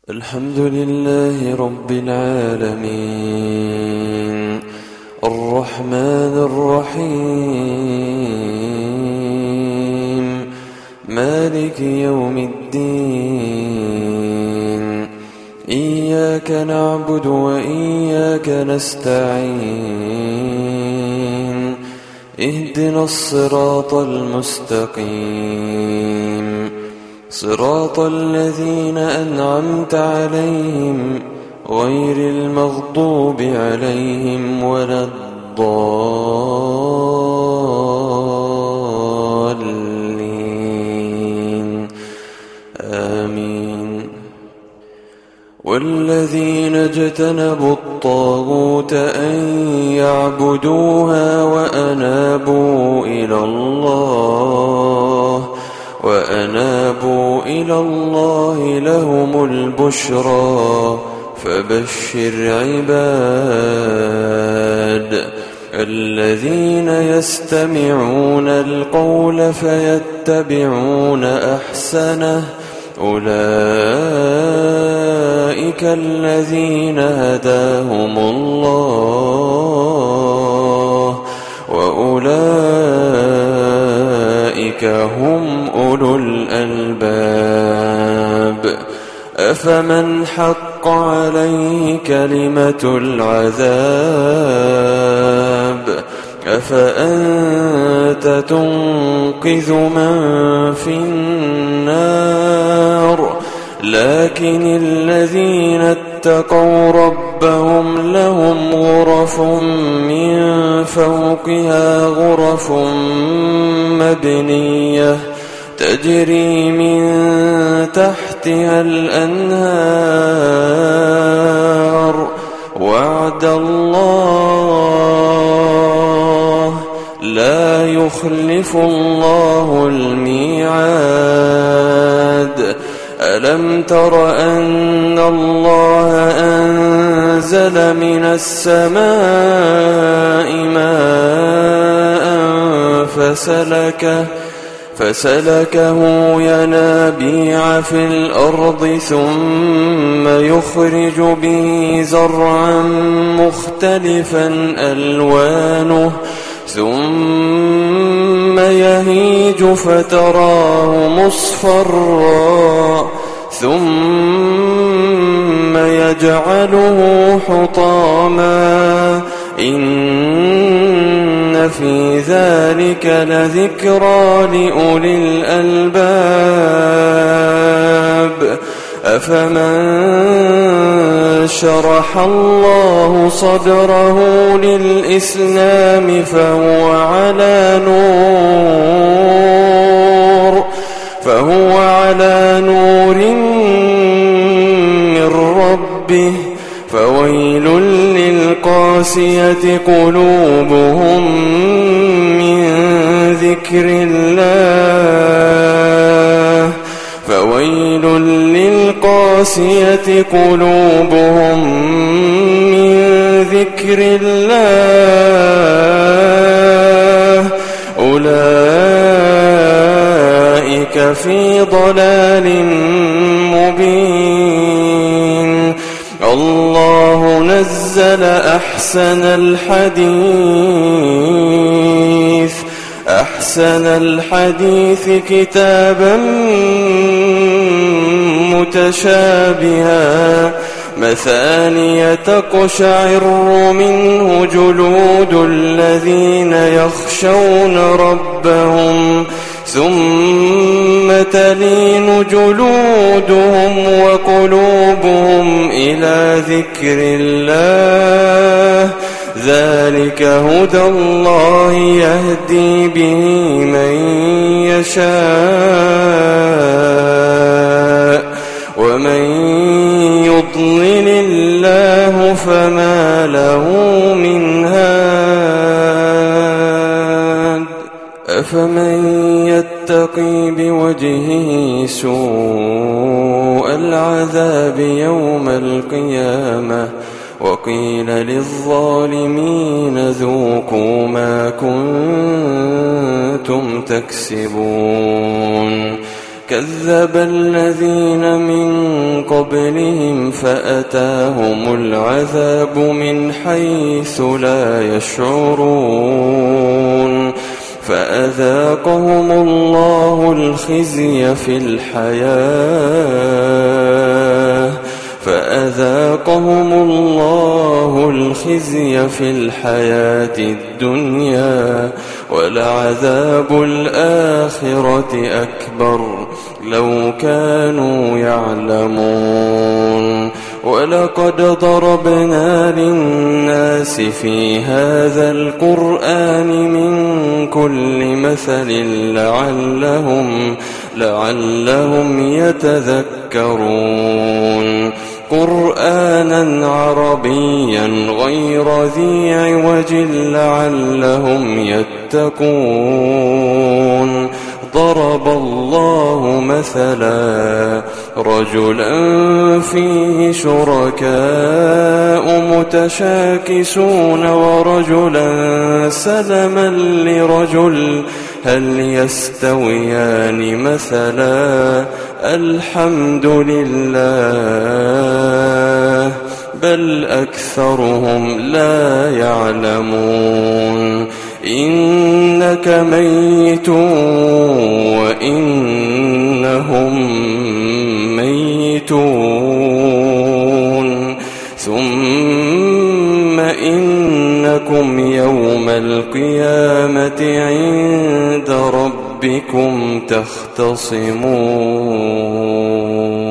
الحمد لله رب العالمين الرحمن الرحيم مالك يوم الدين إياك نعبد وإياك نستعين اهدنا الصراط المستقيم صراط الذين أنعمت عليهم غير المغضوب عليهم ولا الضالين آمين. والذين اجتنبوا الطاغوت أن يعبدوها وأنابوا إلى الله لهم البشرى فبشر عباد الذين يستمعون القول فيتبعون أحسنه أولئك الذين هداهم الله وأولئك هم أولو الألباب. أفمن حق عليه كلمة العذاب أفأنت تنقذ من في النار. لكن الذين اتقوا ربهم لهم غرف من فوقها غرف مبنية تجري من تحتها الأنهار وعد الله لا يخلف الله الميعاد. ألم تر أن الله أنزل من السماء ماء فسلكه ينابيع في الأرض ثم يخرج به زرعا مختلفا ألوانه ثم يهيج فتراه مصفرا ثم يجعله حطاما إن في ذلك لذكرى لأولي الألباب. أفمن شرح الله صدره للإسلام فهو على نور من ربه فويل للقاسية قلوبهم من ذكر الله أولئك في ضلال مبين. الله نزل أحسن الحديث كتابا متشابها مثانية تقشعر منه جلود الذين يخشون ربهم ثم تلين جلودهم وقلوبهم إلى ذكر الله ذلك هدى الله يهدي به من يشاء ومن يضلل الله فما له من هاد. أفمن يتقي بوجهه سوء العذاب يوم القيامة وقيل للظالمين ذوقوا ما كنتم تكسبون كذب الذين من قبلهم فأتاهم العذاب من حيث لا يشعرون فأذاقهم الله الخزي في الحياة الدنيا ولعذاب الآخرة أكبر لو كانوا يعلمون ولقد ضربنا للناس في هذا القرآن من كل مثل لعلهم يتذكرون قرآنا عربيا غير ذي عوج لعلهم يتقون ضرب الله مثلا رجلا فيه شركاء متشاكسون ورجلا سلما لرجل هل يستويان مثلا الحمد لله بل أكثرهم لا يعلمون إنك ميت وإنهم ميتون ثم إنكم يوم القيامة عند ربكم تختصمون